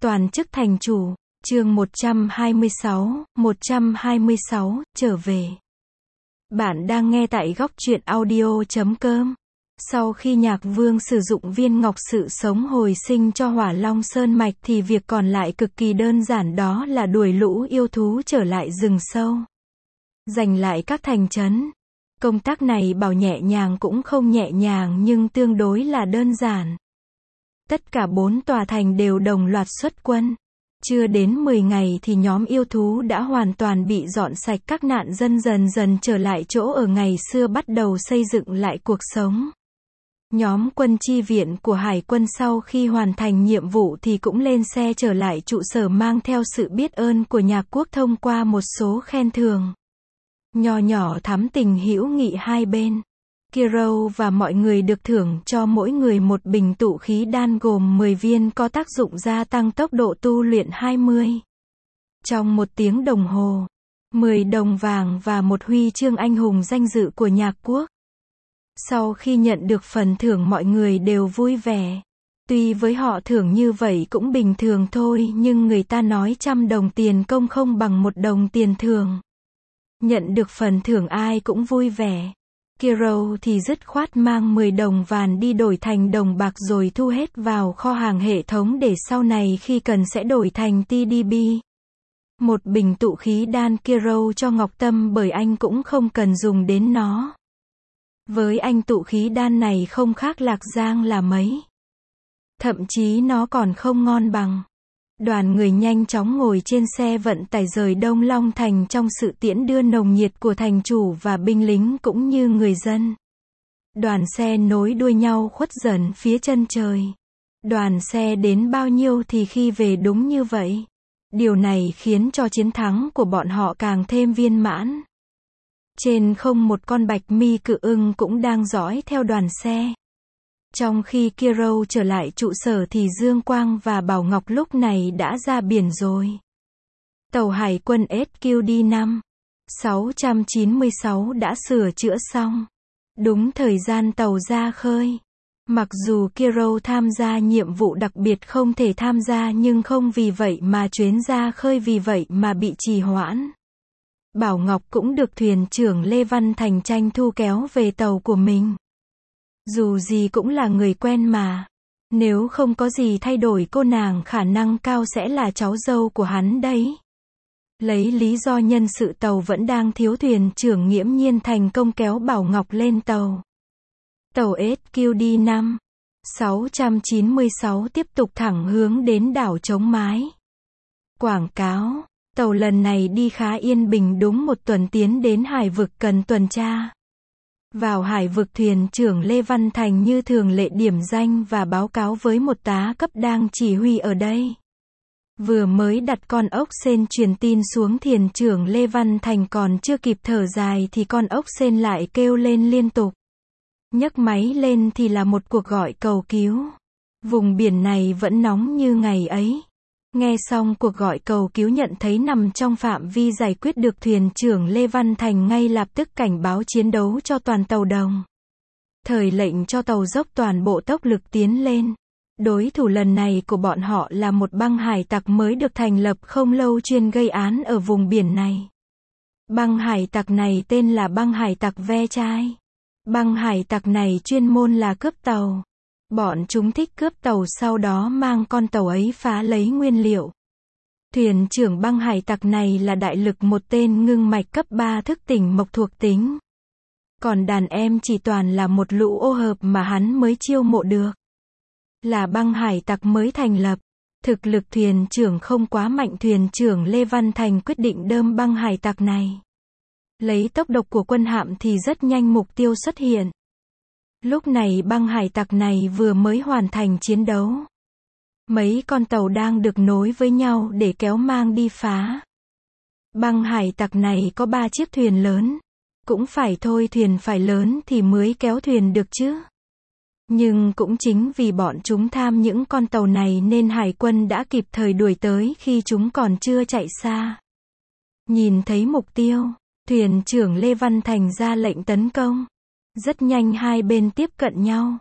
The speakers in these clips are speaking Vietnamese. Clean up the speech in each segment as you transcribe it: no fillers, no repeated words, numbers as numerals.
Toàn chức thành chủ, chương 126, trở về. Bạn đang nghe tại góc truyện audio.com. Sau khi Nhạc Vương sử dụng viên ngọc sự sống hồi sinh cho Hỏa Long Sơn Mạch thì việc còn lại cực kỳ đơn giản, đó là đuổi lũ yêu thú trở lại rừng sâu. Giành lại các thành trấn. Công tác này bảo nhẹ nhàng cũng không nhẹ nhàng nhưng tương đối là đơn giản. Tất cả 4 tòa thành đều đồng loạt xuất quân. Chưa đến 10 ngày thì nhóm yêu thú đã hoàn toàn bị dọn sạch, các nạn dân dần dần trở lại chỗ ở ngày xưa, bắt đầu xây dựng lại cuộc sống. Nhóm quân chi viện của Hải quân sau khi hoàn thành nhiệm vụ thì cũng lên xe trở lại trụ sở, mang theo sự biết ơn của nhà quốc thông qua một số khen thưởng nho nhỏ thắm tình hữu nghị hai bên. Kiro và mọi người được thưởng cho mỗi người một bình tụ khí đan gồm 10 viên, có tác dụng gia tăng tốc độ tu luyện 20. Trong 1 tiếng đồng hồ, 10 đồng vàng và một huy chương anh hùng danh dự của Nhạc quốc. Sau khi nhận được phần thưởng, mọi người đều vui vẻ. Tuy với họ thưởng như vậy cũng bình thường thôi, nhưng người ta nói 100 đồng tiền công không bằng 1 đồng tiền thưởng. Nhận được phần thưởng ai cũng vui vẻ. Kiro thì dứt khoát mang 10 đồng vàng đi đổi thành đồng bạc rồi thu hết vào kho hàng hệ thống để sau này khi cần sẽ đổi thành TDB. Một bình tụ khí đan Kiro cho Ngọc Tâm bởi anh cũng không cần dùng đến nó. Với anh tụ khí đan này không khác Lạc Giang là mấy. Thậm chí nó còn không ngon bằng. Đoàn người nhanh chóng ngồi trên xe vận tải rời Đông Long Thành trong sự tiễn đưa nồng nhiệt của thành chủ và binh lính cũng như người dân. Đoàn xe nối đuôi nhau khuất dần phía chân trời. Đoàn xe đến bao nhiêu thì khi về đúng như vậy. Điều này khiến cho chiến thắng của bọn họ càng thêm viên mãn. Trên không một con bạch mi cự ưng cũng đang dõi theo đoàn xe. Trong khi Kiro trở lại trụ sở thì Dương Quang và Bảo Ngọc lúc này đã ra biển rồi. Tàu Hải quân SQD-5 696 đã sửa chữa xong. Đúng thời gian tàu ra khơi. Mặc dù Kiro tham gia nhiệm vụ đặc biệt không thể tham gia, nhưng không vì vậy mà chuyến ra khơi vì vậy mà bị trì hoãn. Bảo Ngọc cũng được thuyền trưởng Lê Văn Thành tranh thu kéo về tàu của mình. Dù gì cũng là người quen mà. Nếu không có gì thay đổi, cô nàng khả năng cao sẽ là cháu dâu của hắn đấy. Lấy lý do nhân sự tàu vẫn đang thiếu, thuyền trưởng nghiễm nhiên thành công kéo Bảo Ngọc lên tàu. Tàu SQD-5 696 tiếp tục thẳng hướng đến đảo Trống Mái. Quảng cáo, tàu lần này đi khá yên bình, đúng 1 tuần tiến đến hải vực cần tuần tra. Vào hải vực, thuyền trưởng Lê Văn Thành như thường lệ điểm danh và báo cáo với một tá cấp đang chỉ huy ở đây. Vừa mới đặt con ốc sên truyền tin xuống, thuyền trưởng Lê Văn Thành còn chưa kịp thở dài thì con ốc sên lại kêu lên liên tục. Nhấc máy lên thì là một cuộc gọi cầu cứu. Vùng biển này vẫn nóng như ngày ấy. Nghe xong cuộc gọi cầu cứu, nhận thấy nằm trong phạm vi giải quyết được, thuyền trưởng Lê Văn Thành ngay lập tức cảnh báo chiến đấu cho toàn tàu đồng. Thời lệnh cho tàu dốc toàn bộ tốc lực tiến lên. Đối thủ lần này của bọn họ là một băng hải tặc mới được thành lập không lâu, chuyên gây án ở vùng biển này. Băng hải tặc này tên là băng hải tặc Ve Chai. Băng hải tặc này chuyên môn là cướp tàu. Bọn chúng thích cướp tàu sau đó mang con tàu ấy phá lấy nguyên liệu. Thuyền trưởng băng hải tặc này là đại lực, một tên ngưng mạch cấp 3 thức tỉnh mộc thuộc tính. Còn đàn em chỉ toàn là một lũ ô hợp mà hắn mới chiêu mộ được. Là băng hải tặc mới thành lập. Thực lực thuyền trưởng không quá mạnh, thuyền trưởng Lê Văn Thành quyết định đơm băng hải tặc này. Lấy tốc độ của quân hạm thì rất nhanh mục tiêu xuất hiện. Lúc này băng hải tặc này vừa mới hoàn thành chiến đấu. Mấy con tàu đang được nối với nhau để kéo mang đi phá. Băng hải tặc này có 3 chiếc thuyền lớn. Cũng phải thôi, thuyền phải lớn thì mới kéo thuyền được chứ. Nhưng cũng chính vì bọn chúng tham những con tàu này nên hải quân đã kịp thời đuổi tới khi chúng còn chưa chạy xa. Nhìn thấy mục tiêu, thuyền trưởng Lê Văn Thành ra lệnh tấn công. Rất nhanh hai bên tiếp cận nhau.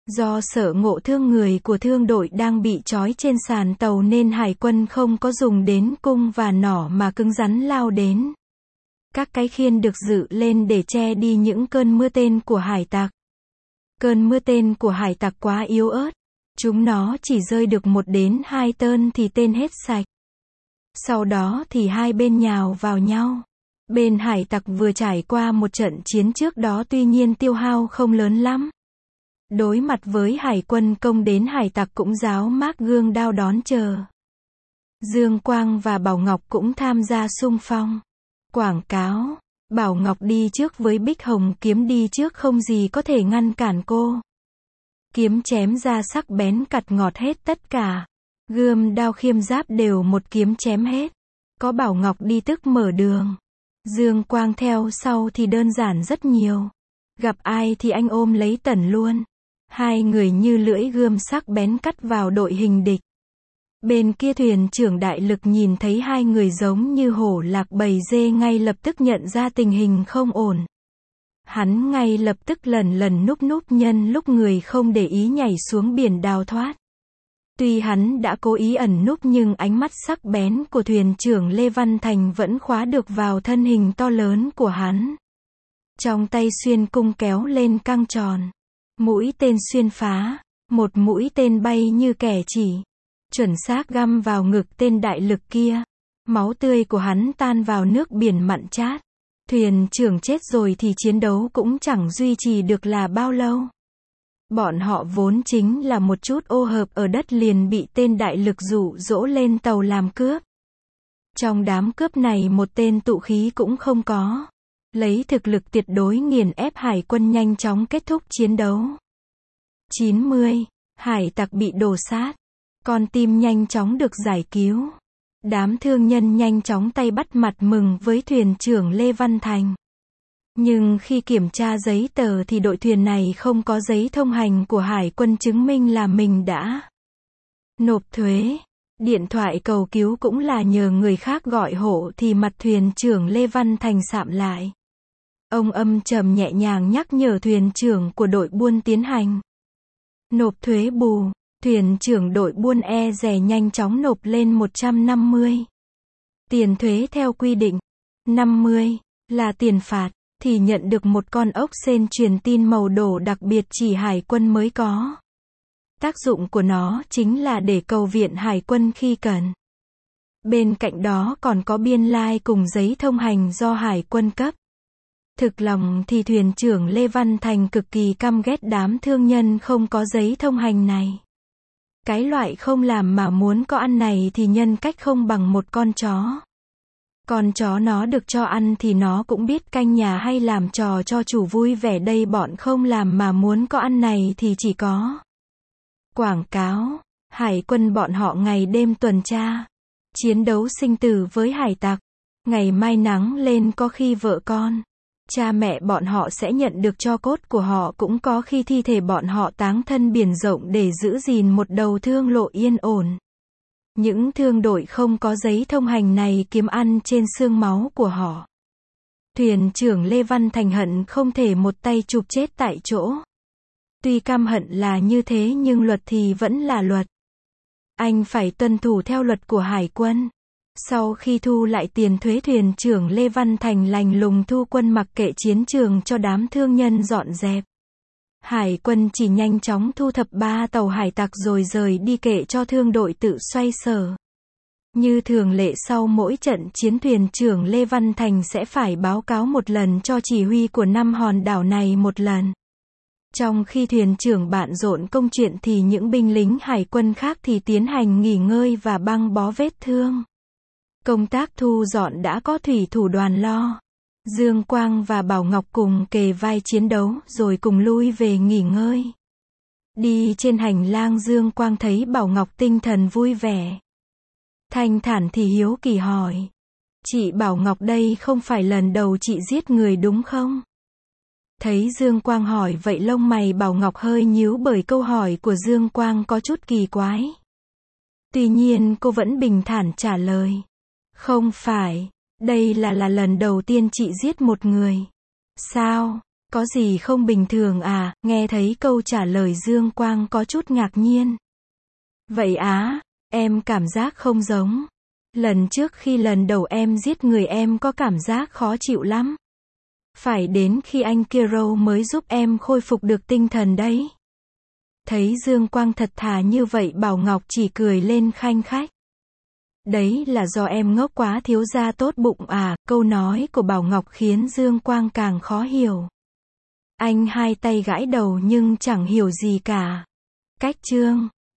Do sợ ngộ thương người của thương đội đang bị trói trên sàn tàu nên hải quân không có dùng đến cung và nỏ mà cứng rắn lao đến. Các cái khiên được dựng lên để che đi những cơn mưa tên của hải tặc. Cơn mưa tên của hải tặc quá yếu ớt. Chúng nó chỉ rơi được 1 đến 2 tơn thì tên hết sạch. Sau đó thì hai bên nhào vào nhau. Bên hải tặc vừa trải qua một trận chiến trước đó tuy nhiên tiêu hao không lớn lắm. Đối mặt với hải quân công đến hải tặc cũng ráo mác gương đao đón chờ. Dương Quang và Bảo Ngọc cũng tham gia xung phong. Quảng cáo, Bảo Ngọc đi trước với Bích Hồng kiếm đi trước không gì có thể ngăn cản cô. Kiếm chém ra sắc bén cặt ngọt hết tất cả. Gươm đao khiêm giáp đều một kiếm chém hết. Có Bảo Ngọc đi tức mở đường. Dương Quang theo sau thì đơn giản rất nhiều. Gặp ai thì anh ôm lấy tẩn luôn. Hai người như lưỡi gươm sắc bén cắt vào đội hình địch. Bên kia thuyền trưởng Đại Lực nhìn thấy hai người giống như hổ lạc bầy dê ngay lập tức nhận ra tình hình không ổn. Hắn ngay lập tức lần núp nhân lúc người không để ý nhảy xuống biển đào thoát. Tuy hắn đã cố ý ẩn núp nhưng ánh mắt sắc bén của thuyền trưởng Lê Văn Thành vẫn khóa được vào thân hình to lớn của hắn. Trong tay xuyên cung kéo lên căng tròn. Mũi tên xuyên phá. Một mũi tên bay như kẻ chỉ. Chuẩn xác găm vào ngực tên Đại Lực kia. Máu tươi của hắn tan vào nước biển mặn chát. Thuyền trưởng chết rồi thì chiến đấu cũng chẳng duy trì được là bao lâu. Bọn họ vốn chính là một chút ô hợp ở đất liền bị tên Đại Lực dụ dỗ lên tàu làm cướp. Trong đám cướp này một tên tụ khí cũng không có. Lấy thực lực tuyệt đối nghiền ép hải quân nhanh chóng kết thúc chiến đấu. 90. Hải tặc bị đổ sát. Con tim nhanh chóng được giải cứu. Đám thương nhân nhanh chóng tay bắt mặt mừng với thuyền trưởng Lê Văn Thành. Nhưng khi kiểm tra giấy tờ thì đội thuyền này không có giấy thông hành của hải quân chứng minh là mình đã nộp thuế. Điện thoại cầu cứu cũng là nhờ người khác gọi hộ thì mặt thuyền trưởng Lê Văn Thành sạm lại. Ông âm trầm nhẹ nhàng nhắc nhở thuyền trưởng của đội buôn tiến hành nộp thuế bù. Thuyền trưởng đội buôn e dè nhanh chóng nộp lên 150 tiền thuế theo quy định. 50 là tiền phạt, thì nhận được một con ốc sên truyền tin màu đỏ đặc biệt chỉ hải quân mới có. Tác dụng của nó chính là để cầu viện hải quân khi cần. Bên cạnh đó còn có biên lai cùng giấy thông hành do hải quân cấp. Thực lòng thì thuyền trưởng Lê Văn Thành cực kỳ căm ghét đám thương nhân không có giấy thông hành này. Cái loại không làm mà muốn có ăn này thì nhân cách không bằng một con chó. Con chó nó được cho ăn thì nó cũng biết canh nhà hay làm trò cho chủ vui vẻ, đây bọn không làm mà muốn có ăn này thì chỉ có quảng cáo. Hải quân bọn họ ngày đêm tuần tra, chiến đấu sinh tử với hải tặc. Ngày mai nắng lên có khi vợ con, cha mẹ bọn họ sẽ nhận được tro cốt của họ, cũng có khi thi thể bọn họ táng thân biển rộng để giữ gìn một đầu thương lộ yên ổn. Những thương đội không có giấy thông hành này kiếm ăn trên xương máu của họ. Thuyền trưởng Lê Văn Thành hận không thể một tay chụp chết tại chỗ. Tuy căm hận là như thế nhưng luật thì vẫn là luật. Anh phải tuân thủ theo luật của hải quân. Sau khi thu lại tiền thuế, thuyền trưởng Lê Văn Thành lành lùng thu quân mặc kệ chiến trường cho đám thương nhân dọn dẹp. Hải quân chỉ nhanh chóng thu thập 3 tàu hải tặc rồi rời đi kệ cho thương đội tự xoay sở. Như thường lệ sau mỗi trận chiến, thuyền trưởng Lê Văn Thành sẽ phải báo cáo một lần cho chỉ huy của 5 hòn đảo này một lần. Trong khi thuyền trưởng bận rộn công chuyện thì những binh lính hải quân khác thì tiến hành nghỉ ngơi và băng bó vết thương. Công tác thu dọn đã có thủy thủ đoàn lo. Dương Quang và Bảo Ngọc cùng kề vai chiến đấu rồi cùng lui về nghỉ ngơi. Đi trên hành lang, Dương Quang thấy Bảo Ngọc tinh thần vui vẻ, thanh thản thì hiếu kỳ hỏi: "Chị Bảo Ngọc, đây không phải lần đầu chị giết người đúng không?" Thấy Dương Quang hỏi vậy, lông mày Bảo Ngọc hơi nhíu bởi câu hỏi của Dương Quang có chút kỳ quái. Tuy nhiên cô vẫn bình thản trả lời: "Không phải, đây là lần đầu tiên chị giết một người." "Sao?" Có gì không bình thường à? Nghe thấy câu trả lời Dương Quang có chút ngạc nhiên. Vậy á, em cảm giác không giống. Lần trước khi lần đầu em giết người em có cảm giác khó chịu lắm. Phải đến khi anh Kiro mới giúp em khôi phục được tinh thần đấy. Thấy Dương Quang thật thà như vậy Bảo Ngọc chỉ cười lên khanh khách. Đấy là do em ngốc quá thiếu gia tốt bụng à, câu nói của Bảo Ngọc khiến Dương Quang càng khó hiểu. Anh hai tay gãi đầu nhưng chẳng hiểu gì cả. Cách chương